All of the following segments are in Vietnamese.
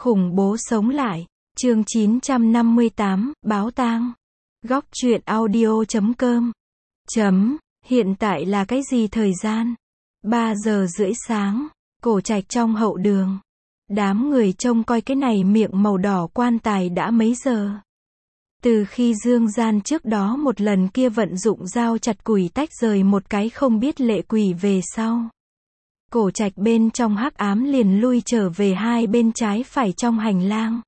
Khủng bố sống lại. Chương 958, báo tang. Góc truyện audio.com. Hiện tại là cái gì thời gian? 3 giờ rưỡi sáng. Cổ trạch trong hậu đường. Đám người trông coi cái này miệng màu đỏ quan tài đã mấy giờ. Từ khi Dương Gian trước đó một lần kia vận dụng dao chặt củi tách rời một cái không biết lệ quỷ về sau. Cổ trạch bên trong hắc ám liền lui trở về hai bên trái phải trong hành lang.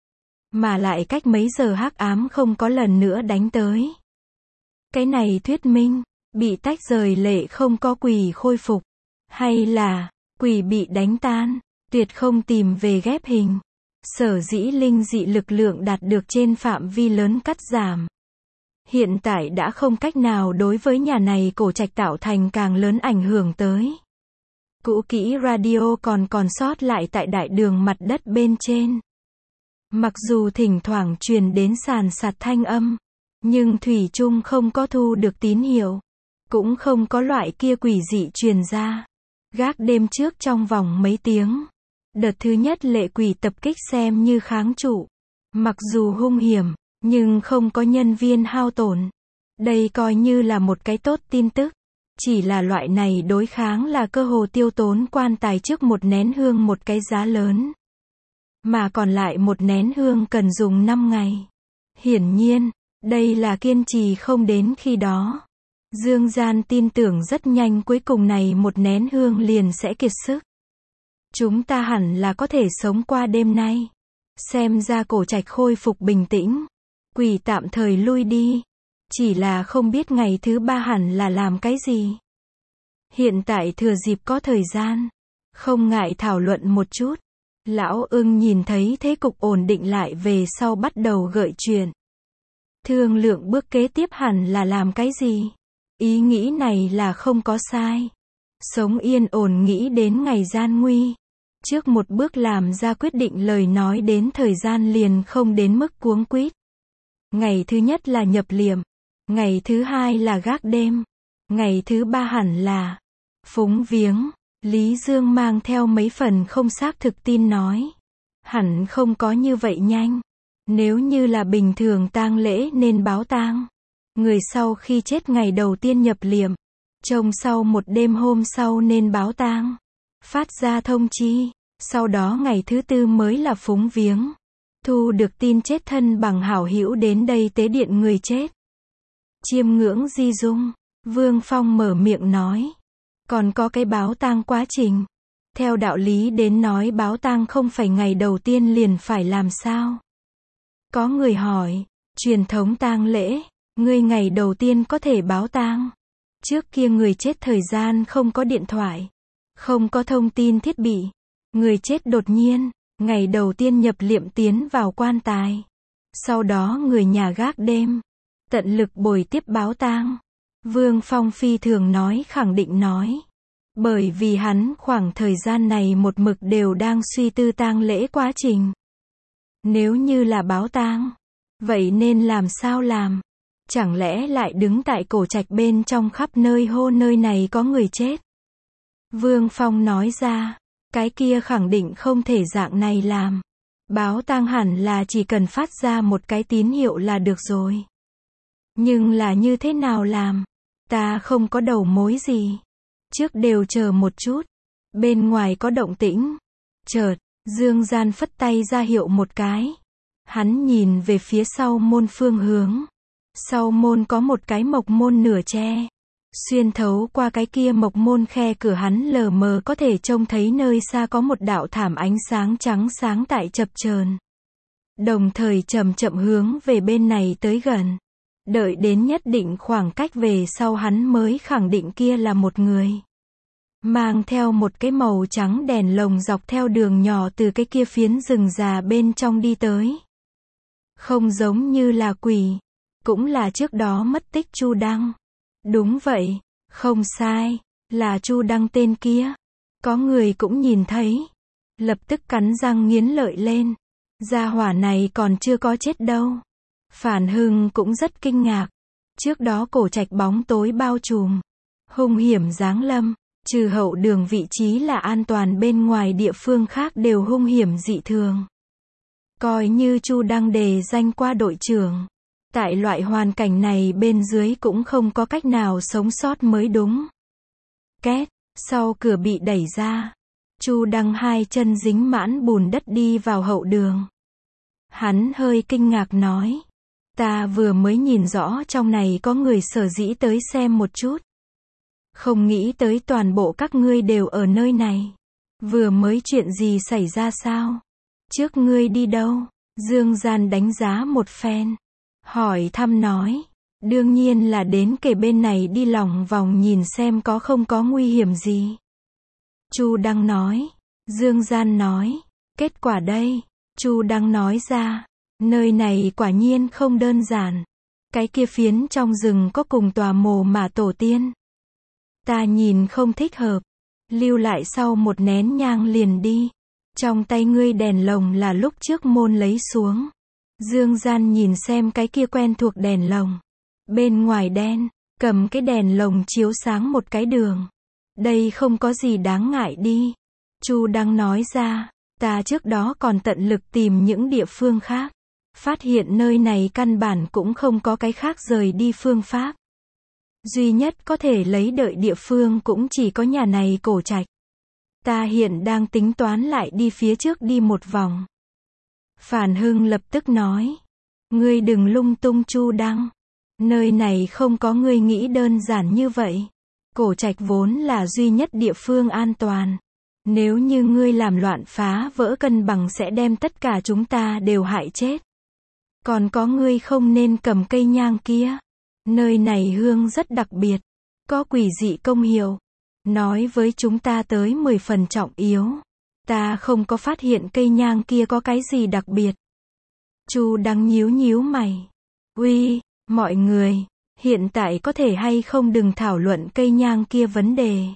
Mà lại cách mấy giờ hắc ám không có lần nữa đánh tới. Cái này thuyết minh, bị tách rời lệ không có quỷ khôi phục. Hay là, quỷ bị đánh tan, tuyệt không tìm về ghép hình. Sở dĩ linh dị lực lượng đạt được trên phạm vi lớn cắt giảm. Hiện tại đã không cách nào đối với nhà này cổ trạch tạo thành càng lớn ảnh hưởng tới. Cũ kỹ radio còn sót lại tại đại đường mặt đất bên trên. Mặc dù thỉnh thoảng truyền đến sàn sạt thanh âm, nhưng thủy chung không có thu được tín hiệu. Cũng không có loại kia quỷ dị truyền ra. Gác đêm trước trong vòng mấy tiếng. Đợt thứ nhất lệ quỷ tập kích xem như kháng trụ. Mặc dù hung hiểm, nhưng không có nhân viên hao tổn. Đây coi như là một cái tốt tin tức. Chỉ là loại này đối kháng là cơ hồ tiêu tốn quan tài trước một nén hương một cái giá lớn. Mà còn lại một nén hương cần dùng 5 ngày. Hiển nhiên, đây là kiên trì không đến khi đó. Dương Gian tin tưởng rất nhanh cuối cùng này một nén hương liền sẽ kiệt sức. Chúng ta hẳn là có thể sống qua đêm nay. Xem ra cổ trạch khôi phục bình tĩnh. Quỷ tạm thời lui đi. Chỉ là không biết ngày thứ 3 hẳn là làm cái gì. Hiện tại thừa dịp có thời gian. Không ngại thảo luận một chút. Lão ưng nhìn thấy thế cục ổn định lại về sau bắt đầu gợi chuyện. Thương lượng bước kế tiếp hẳn là làm cái gì. Ý nghĩ này là không có sai. Sống yên ổn nghĩ đến ngày gian nguy. Trước một bước làm ra quyết định lời nói đến thời gian liền không đến mức cuống quýt. Ngày thứ nhất là nhập liệm. Ngày thứ hai là gác đêm. Ngày thứ 3 hẳn là phúng viếng. Lý Dương mang theo mấy phần không xác thực tin nói. Hẳn không có như vậy nhanh. Nếu như là bình thường tang lễ nên báo tang. Người sau khi chết ngày đầu tiên nhập liệm. Trông sau một đêm hôm sau nên báo tang. Phát ra thông chi. Sau đó ngày thứ 4 mới là phúng viếng. Thu được tin chết thân bằng hảo hữu đến đây tế điện người chết. Chiêm ngưỡng di dung. Vương Phong mở miệng nói. Còn có cái báo tang quá trình. Theo đạo lý đến nói báo tang không phải ngày đầu tiên liền phải làm sao. Có người hỏi. Truyền thống tang lễ. Ngươi ngày đầu tiên có thể báo tang. Trước kia người chết thời gian không có điện thoại. Không có thông tin thiết bị. Người chết đột nhiên. Ngày đầu tiên nhập liệm tiến vào quan tài. Sau đó người nhà gác đêm. Tận lực bồi tiếp báo tang. Vương Phong phi thường nói khẳng định nói. Bởi vì hắn khoảng thời gian này một mực đều đang suy tư tang lễ quá trình. Nếu như là báo tang. Vậy nên làm sao làm? Chẳng lẽ lại đứng tại cổ trạch bên trong khắp nơi hô nơi này có người chết? Vương Phong nói ra. Cái kia khẳng định không thể dạng này làm. Báo tang hẳn là chỉ cần phát ra một cái tín hiệu là được rồi. Nhưng là như thế nào làm? Ta không có đầu mối gì. Trước đều chờ một chút. Bên ngoài có động tĩnh. Chợt, Dương Gian phất tay ra hiệu một cái. Hắn nhìn về phía sau môn phương hướng. Sau môn có một cái mộc môn nửa tre. Xuyên thấu qua cái kia mộc môn khe cửa hắn lờ mờ có thể trông thấy nơi xa có một đạo thảm ánh sáng trắng sáng tại chập chờn. Đồng thời chậm chậm hướng về bên này tới gần. Đợi đến nhất định khoảng cách về sau hắn mới khẳng định kia là một người. Mang theo một cái màu trắng đèn lồng dọc theo đường nhỏ từ cái kia phiến rừng già bên trong đi tới. Không giống như là quỷ. Cũng là trước đó mất tích Chu Đăng. Đúng vậy. Không sai. Là Chu Đăng tên kia. Có người cũng nhìn thấy. Lập tức cắn răng nghiến lợi lên. Gia hỏa này còn chưa có chết đâu. Phản Hưng cũng rất kinh ngạc. Trước đó cổ trạch bóng tối bao trùm. Hung hiểm giáng lâm. Trừ hậu đường vị trí là an toàn bên ngoài địa phương khác đều hung hiểm dị thường. Coi như Chu Đăng đề danh qua đội trưởng. Tại loại hoàn cảnh này bên dưới cũng không có cách nào sống sót mới đúng. Két, sau cửa bị đẩy ra. Chu Đăng hai chân dính mãn bùn đất đi vào hậu đường. Hắn hơi kinh ngạc nói. Ta vừa mới nhìn rõ trong này có người sở dĩ tới xem một chút. Không nghĩ tới toàn bộ các ngươi đều ở nơi này. Vừa mới chuyện gì xảy ra sao? Trước ngươi đi đâu? Dương Gian đánh giá một phen. Hỏi thăm nói. Đương nhiên là đến kề bên này đi lòng vòng nhìn xem có không có nguy hiểm gì. Chu Đăng nói. Dương Gian nói. Kết quả đây. Chu Đăng nói ra. Nơi này quả nhiên không đơn giản. Cái kia phiến trong rừng có cùng tòa mồ mả tổ tiên. Ta nhìn không thích hợp. Lưu lại sau một nén nhang liền đi. Trong tay ngươi đèn lồng là lúc trước môn lấy xuống. Dương Gian nhìn xem cái kia quen thuộc đèn lồng. Bên ngoài đen, cầm cái đèn lồng chiếu sáng một cái đường. Đây không có gì đáng ngại đi. Chu Đăng nói ra, ta trước đó còn tận lực tìm những địa phương khác. Phát hiện nơi này căn bản cũng không có cái khác rời đi phương pháp. Duy nhất có thể lấy đợi địa phương cũng chỉ có nhà này cổ trạch. Ta hiện đang tính toán lại đi phía trước đi một vòng. Phản Hưng lập tức nói. Ngươi đừng lung tung Chu Đăng. Nơi này không có ngươi nghĩ đơn giản như vậy. Cổ trạch vốn là duy nhất địa phương an toàn. Nếu như ngươi làm loạn phá vỡ cân bằng sẽ đem tất cả chúng ta đều hại chết. Còn có ngươi không nên cầm cây nhang kia. Nơi này hương rất đặc biệt. Có quỷ dị công hiệu. Nói với chúng ta tới 10 phần trọng yếu. Ta không có phát hiện cây nhang kia có cái gì đặc biệt. Chu Đăng nhíu nhíu mày. Uy, mọi người, hiện tại có thể hay không đừng thảo luận cây nhang kia vấn đề.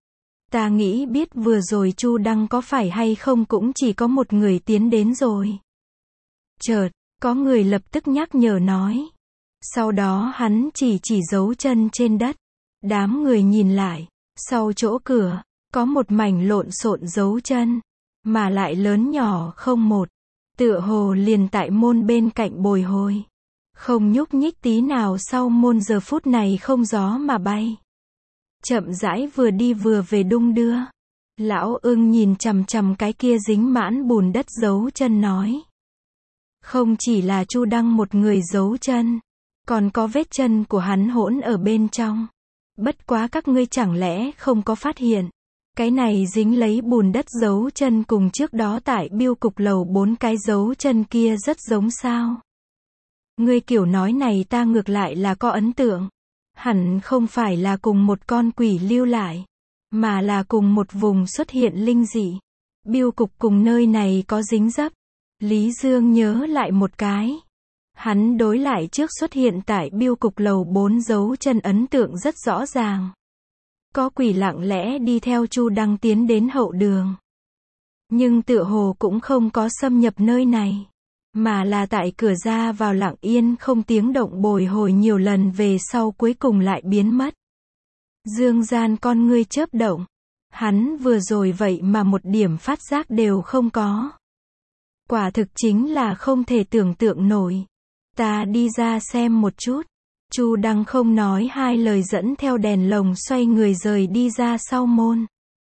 Ta nghĩ biết vừa rồi Chu Đăng có phải hay không cũng chỉ có một người tiến đến rồi. Chợt, có người lập tức nhắc nhở nói. Sau đó hắn chỉ dấu chân trên đất. Đám người nhìn lại, sau chỗ cửa, có một mảnh lộn xộn dấu chân, mà lại lớn nhỏ không một. Tựa hồ liền tại môn bên cạnh bồi hồi. Không nhúc nhích tí nào sau môn giờ phút này không gió mà bay. Chậm rãi vừa đi vừa về đung đưa. Lão Ưng nhìn chằm chằm cái kia dính mãn bùn đất dấu chân nói. Không chỉ là Chu Đăng một người dấu chân, còn có vết chân của hắn hỗn ở bên trong. Bất quá các ngươi chẳng lẽ không có phát hiện. Cái này dính lấy bùn đất dấu chân cùng trước đó tại Biêu cục lầu 4 cái dấu chân kia rất giống sao. Ngươi kiểu nói này ta ngược lại là có ấn tượng. Hẳn không phải là cùng một con quỷ lưu lại, mà là cùng một vùng xuất hiện linh dị. Biêu cục cùng nơi này có dính dấp. Lý Dương nhớ lại một cái. Hắn đối lại trước xuất hiện tại Biêu cục lầu 4 dấu chân ấn tượng rất rõ ràng. Có quỷ lặng lẽ đi theo Chu Đăng tiến đến hậu đường. Nhưng tựa hồ cũng không có xâm nhập nơi này. Mà là tại cửa ra vào lặng yên không tiếng động bồi hồi nhiều lần về sau cuối cùng lại biến mất. Dương Gian con ngươi chớp động. Hắn vừa rồi vậy mà một điểm phát giác đều không có. Quả thực chính là không thể tưởng tượng nổi. Ta đi ra xem một chút. Chu Đăng không nói hai lời dẫn theo đèn lồng xoay người rời đi ra sau môn.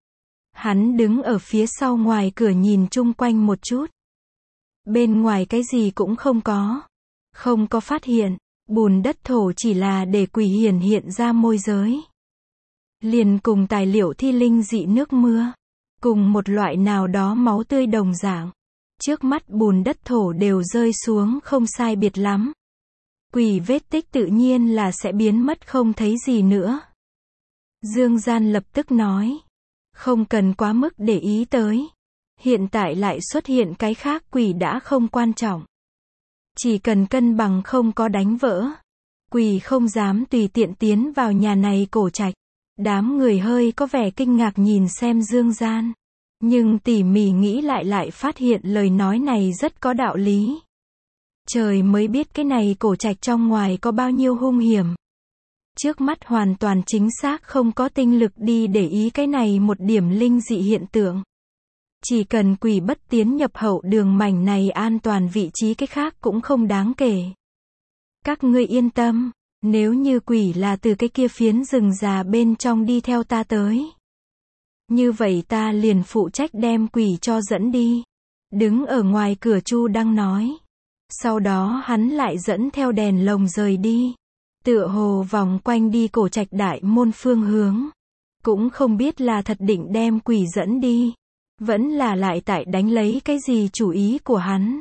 Hắn đứng ở phía sau ngoài cửa nhìn chung quanh một chút. Bên ngoài cái gì cũng không có. Không có phát hiện. Bùn đất thổ chỉ là để quỷ hiển hiện ra môi giới. Liền cùng tài liệu thi linh dị nước mưa. Cùng một loại nào đó máu tươi đồng dạng. Trước mắt bùn đất thổ đều rơi xuống không sai biệt lắm. Quỷ vết tích tự nhiên là sẽ biến mất không thấy gì nữa. Dương Gian lập tức nói. Không cần quá mức để ý tới. Hiện tại lại xuất hiện cái khác quỷ đã không quan trọng. Chỉ cần cân bằng không có đánh vỡ. Quỷ không dám tùy tiện tiến vào nhà này cổ trạch. Đám người hơi có vẻ kinh ngạc nhìn xem Dương Gian. Nhưng tỉ mỉ nghĩ lại phát hiện lời nói này rất có đạo lý. Trời mới biết cái này cổ trạch trong ngoài có bao nhiêu hung hiểm. Trước mắt hoàn toàn chính xác không có tinh lực đi để ý cái này một điểm linh dị hiện tượng. Chỉ cần quỷ bất tiến nhập hậu đường mảnh này an toàn, vị trí cái khác cũng không đáng kể. Các ngươi yên tâm, nếu như quỷ là từ cái kia phiến rừng già bên trong đi theo ta tới, như vậy ta liền phụ trách đem quỷ cho dẫn đi. Đứng ở ngoài cửa Chu Đăng nói. Sau đó hắn lại dẫn theo đèn lồng rời đi. Tựa hồ vòng quanh đi Cổ Trạch đại môn phương hướng. Cũng không biết là thật định đem quỷ dẫn đi, vẫn là lại tại đánh lấy cái gì chủ ý của hắn.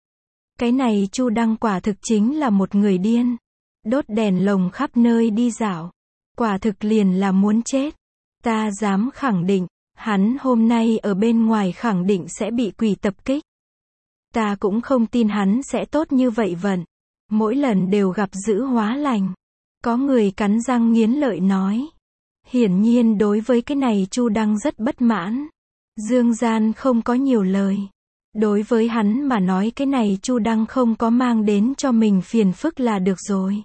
Cái này Chu Đăng quả thực chính là một người điên. Đốt đèn lồng khắp nơi đi dạo. Quả thực liền là muốn chết. Ta dám khẳng định, hắn hôm nay ở bên ngoài khẳng định sẽ bị quỷ tập kích. Ta cũng không tin hắn sẽ tốt như vậy vận. Mỗi lần đều gặp dữ hóa lành. Có người cắn răng nghiến lợi nói. Hiển nhiên đối với cái này Chu Đăng rất bất mãn. Dương Gian không có nhiều lời. Đối với hắn mà nói cái này Chu Đăng không có mang đến cho mình phiền phức là được rồi.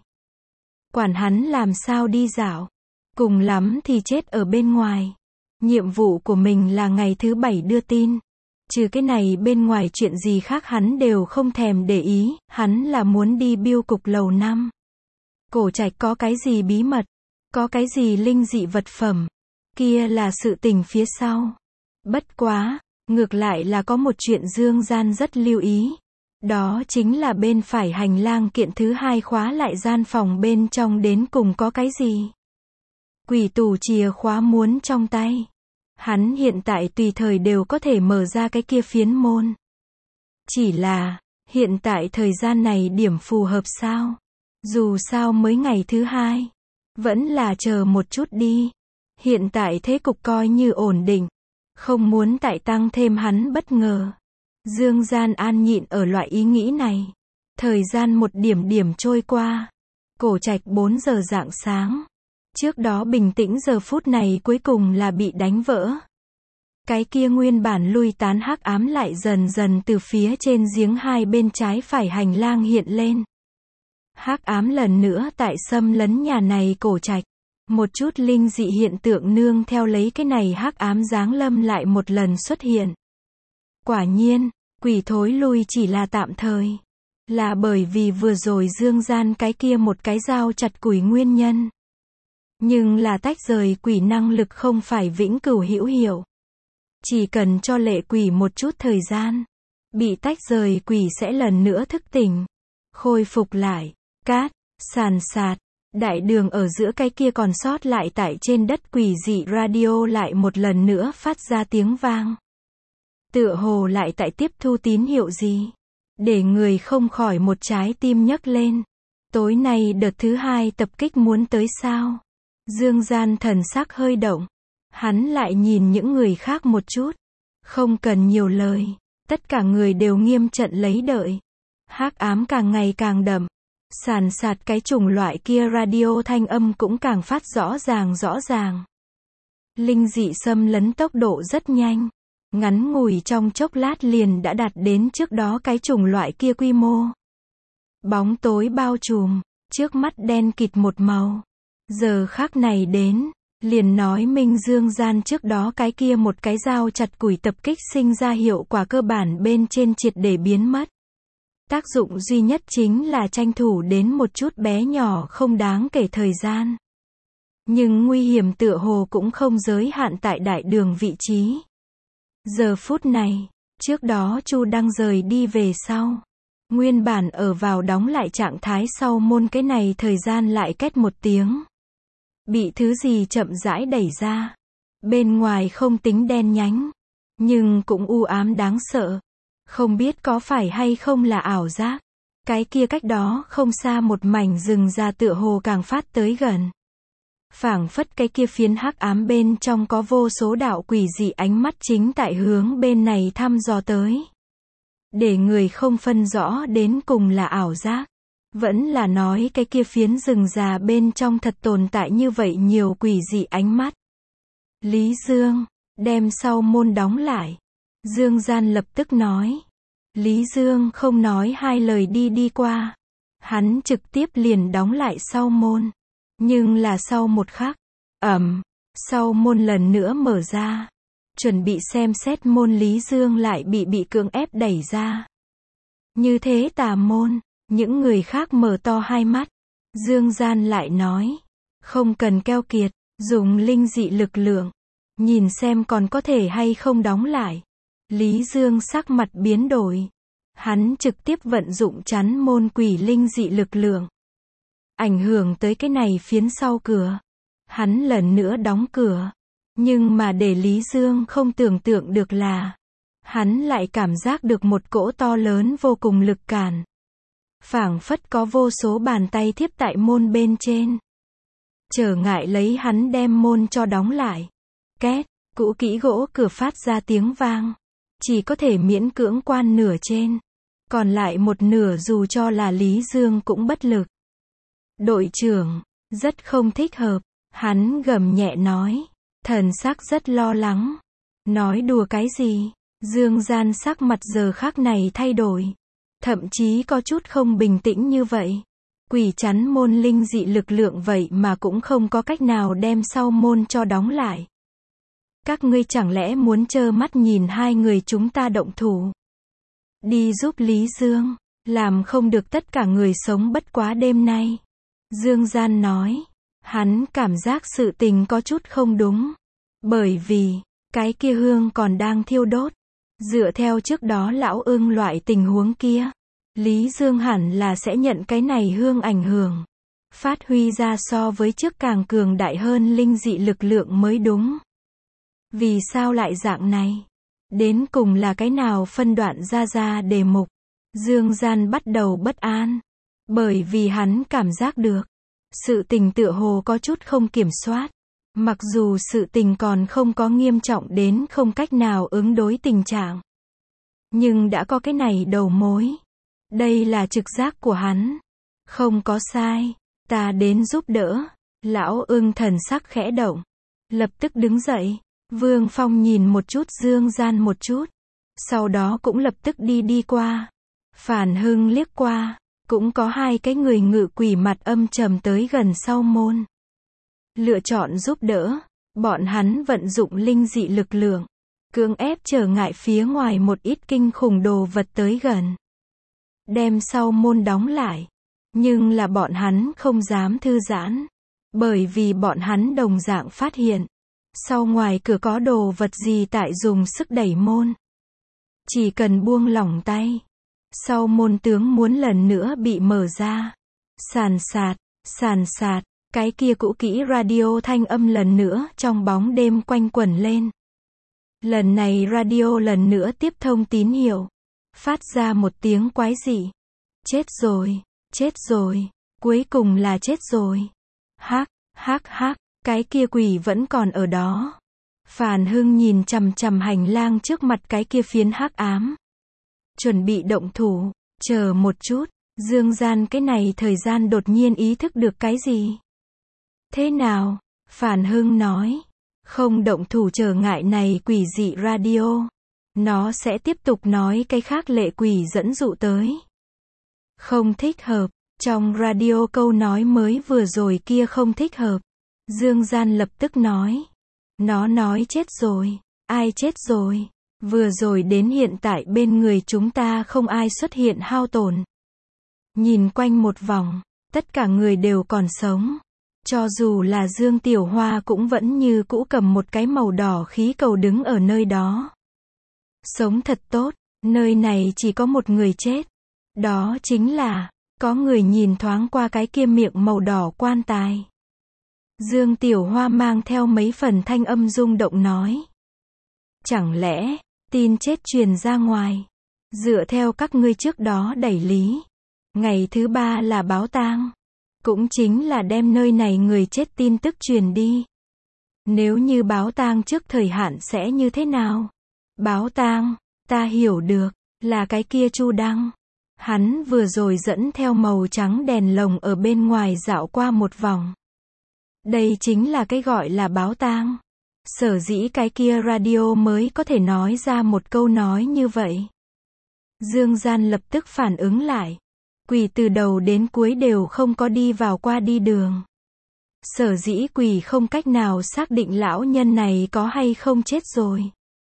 Quản hắn làm sao đi dạo. Cùng lắm thì chết ở bên ngoài. Nhiệm vụ của mình là ngày thứ 7 đưa tin. Trừ cái này bên ngoài chuyện gì khác hắn đều không thèm để ý, hắn là muốn đi biêu cục lầu 5. Cổ Trạch có cái gì bí mật, có cái gì linh dị vật phẩm, kia là sự tình phía sau. Bất quá, ngược lại là có một chuyện Dương Gian rất lưu ý. Đó chính là bên phải hành lang kiện thứ 2 khóa lại gian phòng bên trong đến cùng có cái gì. Quỷ tù chìa khóa muốn trong tay. Hắn hiện tại tùy thời đều có thể mở ra cái kia phiến môn. Chỉ là, hiện tại thời gian này điểm phù hợp sao? Dù sao mới ngày thứ 2. Vẫn là chờ một chút đi. Hiện tại thế cục coi như ổn định. Không muốn tại tăng thêm hắn bất ngờ. Dương Gian an nhịn ở loại ý nghĩ này. Thời gian một điểm điểm trôi qua. Cổ Trạch 4 giờ rạng sáng. Trước đó bình tĩnh giờ phút này cuối cùng là bị đánh vỡ. Cái kia nguyên bản lui tán hắc ám lại dần dần từ phía trên giếng hai bên trái phải hành lang hiện lên. Hắc ám lần nữa tại xâm lấn nhà này Cổ Trạch. Một chút linh dị hiện tượng nương theo lấy cái này hắc ám giáng lâm lại một lần xuất hiện. Quả nhiên, quỷ thối lui chỉ là tạm thời. Là bởi vì vừa rồi Dương Gian cái kia một cái dao chặt củi nguyên nhân. Nhưng là tách rời quỷ năng lực không phải vĩnh cửu hữu hiệu. Chỉ cần cho lệ quỷ một chút thời gian. Bị tách rời quỷ sẽ lần nữa thức tỉnh. Khôi phục lại. Cát, sàn sạt. Đại đường ở giữa cái kia còn sót lại tại trên đất quỷ dị radio lại một lần nữa phát ra tiếng vang. Tựa hồ lại tại tiếp thu tín hiệu gì. Để người không khỏi một trái tim nhấc lên. Tối nay đợt thứ 2 tập kích muốn tới sao? Dương Gian thần sắc hơi động. Hắn lại nhìn những người khác một chút. Không cần nhiều lời. Tất cả người đều nghiêm trận lấy đợi. Hắc ám càng ngày càng đậm. Sàn sạt cái chủng loại kia radio thanh âm cũng càng phát rõ ràng. Linh dị xâm lấn tốc độ rất nhanh. Ngắn ngủi trong chốc lát liền đã đạt đến trước đó cái chủng loại kia quy mô. Bóng tối bao trùm, trước mắt đen kịt một màu. Giờ khắc này đến, liền nói minh Dương Gian trước đó cái kia một cái dao chặt củi tập kích sinh ra hiệu quả cơ bản bên trên triệt để biến mất. Tác dụng duy nhất chính là tranh thủ đến một chút bé nhỏ không đáng kể thời gian. Nhưng nguy hiểm tựa hồ cũng không giới hạn tại đại đường vị trí. Giờ phút này, trước đó Chu Đăng rời đi về sau. Nguyên bản ở vào đóng lại trạng thái sau môn cái này thời gian lại két một tiếng. Bị thứ gì chậm rãi đẩy ra. Bên ngoài không tính đen nhánh. Nhưng cũng u ám đáng sợ. Không biết có phải hay không là ảo giác. Cái kia cách đó không xa một mảnh rừng già tựa hồ càng phát tới gần. Phảng phất cái kia phiến hắc ám bên trong có vô số đạo quỷ dị ánh mắt chính tại hướng bên này thăm dò tới. Để người không phân rõ đến cùng là ảo giác. Vẫn là nói cái kia phiến rừng già bên trong thật tồn tại như vậy nhiều quỷ dị ánh mắt. Lý Dương, đem sau môn đóng lại. Dương Gian lập tức nói. Lý Dương không nói hai lời đi qua. Hắn trực tiếp liền đóng lại sau môn. Nhưng là sau một khắc, sau môn lần nữa mở ra. chuẩn bị xem xét môn, Lý Dương lại bị cưỡng ép đẩy ra. Như thế tà môn, những người khác mở to hai mắt. Dương Gian lại nói, không cần keo kiệt, dùng linh dị lực lượng, nhìn xem còn có thể hay không đóng lại. Lý Dương sắc mặt biến đổi. Hắn trực tiếp vận dụng chắn môn quỷ linh dị lực lượng. Ảnh hưởng tới cái này phiến sau cửa. Hắn lần nữa đóng cửa. Nhưng mà để Lý Dương không tưởng tượng được là, hắn lại cảm giác được một cỗ to lớn vô cùng lực cản. Phảng phất có vô số bàn tay thiếp tại môn bên trên. Trở ngại lấy hắn đem môn cho đóng lại. Két, cũ kỹ gỗ cửa phát ra tiếng vang. Chỉ có thể miễn cưỡng quan nửa trên. Còn lại một nửa dù cho là Lý Dương cũng bất lực. Đội trưởng, rất không thích hợp. Hắn gầm nhẹ nói. Thần sắc rất lo lắng. Nói đùa cái gì? Dương Gian sắc mặt giờ khắc này thay đổi. Thậm chí có chút không bình tĩnh như vậy. Quỷ chắn môn linh dị lực lượng vậy mà cũng không có cách nào đem sau môn cho đóng lại. Các ngươi chẳng lẽ muốn trơ mắt nhìn hai người chúng ta động thủ? Đi giúp Lý Dương, làm không được tất cả người sống bất quá đêm nay. Dương Gian nói, hắn cảm giác sự tình có chút không đúng. Bởi vì, cái kia hương còn đang thiêu đốt. Dựa theo trước đó lão ưng loại tình huống kia, Lý Dương hẳn là sẽ nhận cái này hương ảnh hưởng. Phát huy ra so với trước càng cường đại hơn linh dị lực lượng mới đúng. Vì sao lại dạng này? Đến cùng là cái nào phân đoạn ra đề mục? Dương Gian bắt đầu bất an. Bởi vì hắn cảm giác được. Sự tình tựa hồ có chút không kiểm soát. Mặc dù sự tình còn không có nghiêm trọng đến không cách nào ứng đối tình trạng. Nhưng đã có cái này đầu mối. Đây là trực giác của hắn. Không có sai. Ta đến giúp đỡ. Lão ưng thần sắc khẽ động. Lập tức đứng dậy. Vương Phong nhìn một chút Dương Gian một chút. Sau đó cũng lập tức đi qua. Phản Hưng liếc qua. Cũng có hai cái người ngự quỷ mặt âm trầm tới gần sau môn. Lựa chọn giúp đỡ. Bọn hắn vận dụng linh dị lực lượng. Cưỡng ép trở ngại phía ngoài một ít kinh khủng đồ vật tới gần. Đem sau môn đóng lại. Nhưng là bọn hắn không dám thư giãn. Bởi vì bọn hắn đồng dạng phát hiện. Sau ngoài cửa có đồ vật gì tại dùng sức đẩy môn. Chỉ cần buông lỏng tay. Sau môn tướng muốn lần nữa bị mở ra. Sàn sạt, cái kia cũ kỹ radio thanh âm lần nữa trong bóng đêm quanh quẩn lên. Lần này radio lần nữa tiếp thông tín hiệu. Phát ra một tiếng quái dị. Chết rồi, cuối cùng là chết rồi. Hắc, cái kia quỷ vẫn còn ở đó. Phàn Hưng nhìn chằm chằm hành lang trước mặt cái kia phiến hắc ám. Chuẩn bị động thủ, chờ một chút, Dương Gian cái này thời gian đột nhiên ý thức được cái gì? Thế nào? Phàn Hưng nói, không động thủ trở ngại này quỷ dị radio. Nó sẽ tiếp tục nói cái khác lệ quỷ dẫn dụ tới. Không thích hợp, trong radio câu nói mới vừa rồi kia không thích hợp. Dương Gian lập tức nói. Nó nói chết rồi. Ai chết rồi? Vừa rồi đến hiện tại bên người chúng ta không ai xuất hiện hao tổn. Nhìn quanh một vòng, tất cả người đều còn sống. Cho dù là Dương Tiểu Hoa cũng vẫn như cũ cầm một cái màu đỏ khí cầu đứng ở nơi đó. Sống thật tốt, nơi này chỉ có một người chết. Đó chính là, có người nhìn thoáng qua cái kia miệng màu đỏ quan tài. Dương Tiểu Hoa mang theo mấy phần thanh âm rung động nói. Chẳng lẽ, tin chết truyền ra ngoài. Dựa theo các ngươi trước đó đẩy lý. Ngày thứ 3 là báo tang. Cũng chính là đem nơi này người chết tin tức truyền đi. Nếu như báo tang trước thời hạn sẽ như thế nào? Báo tang, ta hiểu được, là cái kia Chu Đăng. Hắn vừa rồi dẫn theo màu trắng đèn lồng ở bên ngoài dạo qua một vòng. Đây chính là cái gọi là báo tang. Sở dĩ cái kia radio mới có thể nói ra một câu nói như vậy. Dương Gian lập tức phản ứng lại. Quỷ từ đầu đến cuối đều không có đi vào qua đi đường. Sở dĩ quỷ không cách nào xác định lão nhân này có hay không chết rồi.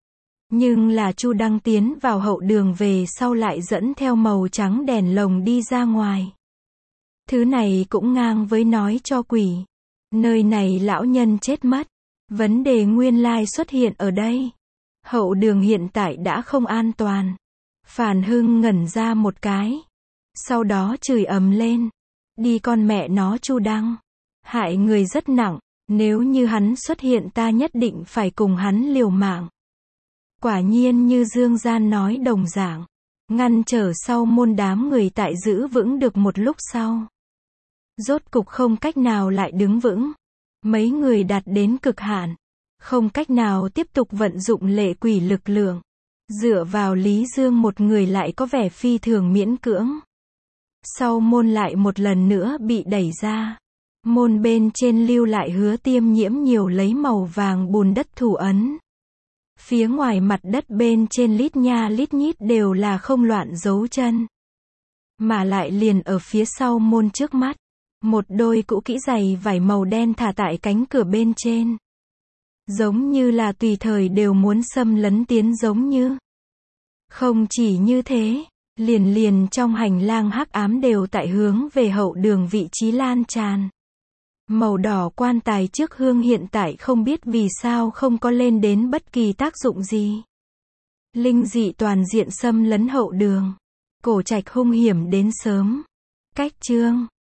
Nhưng là Chu Đăng tiến vào hậu đường về sau lại dẫn theo màu trắng đèn lồng đi ra ngoài. Thứ này cũng ngang với nói cho quỷ. Nơi này lão nhân chết mất. Vấn đề nguyên lai xuất hiện ở đây. Hậu đường hiện tại đã không an toàn. Phàn Hưng ngẩn ra một cái. Sau đó chửi ầm lên. Đi con mẹ nó Chu Đăng. Hại người rất nặng. Nếu như hắn xuất hiện ta nhất định phải cùng hắn liều mạng. Quả nhiên như Dương Gian nói đồng dạng. Ngăn trở sau môn đám người tại giữ vững được một lúc sau. Rốt cục không cách nào lại đứng vững. Mấy người đạt đến cực hạn. Không cách nào tiếp tục vận dụng lệ quỷ lực lượng. Dựa vào Lý Dương một người lại có vẻ phi thường miễn cưỡng. Sau môn lại một lần nữa bị đẩy ra. Môn bên trên lưu lại Hứa Tiêm Nhiễm nhiều lấy màu vàng bùn đất thủ ấn. Phía ngoài mặt đất bên trên lít nha lít nhít đều là không loạn dấu chân. Mà lại liền ở phía sau môn trước mắt. Một đôi cũ kỹ giày vải màu đen thả tại cánh cửa bên trên. Giống như là tùy thời đều muốn xâm lấn tiến giống như. Không chỉ như thế, liền trong hành lang hắc ám đều tại hướng về hậu đường vị trí lan tràn. Màu đỏ quan tài trước hương hiện tại không biết vì sao không có lên đến bất kỳ tác dụng gì. Linh dị toàn diện xâm lấn hậu đường. Cổ trạch hung hiểm đến sớm. Cách chương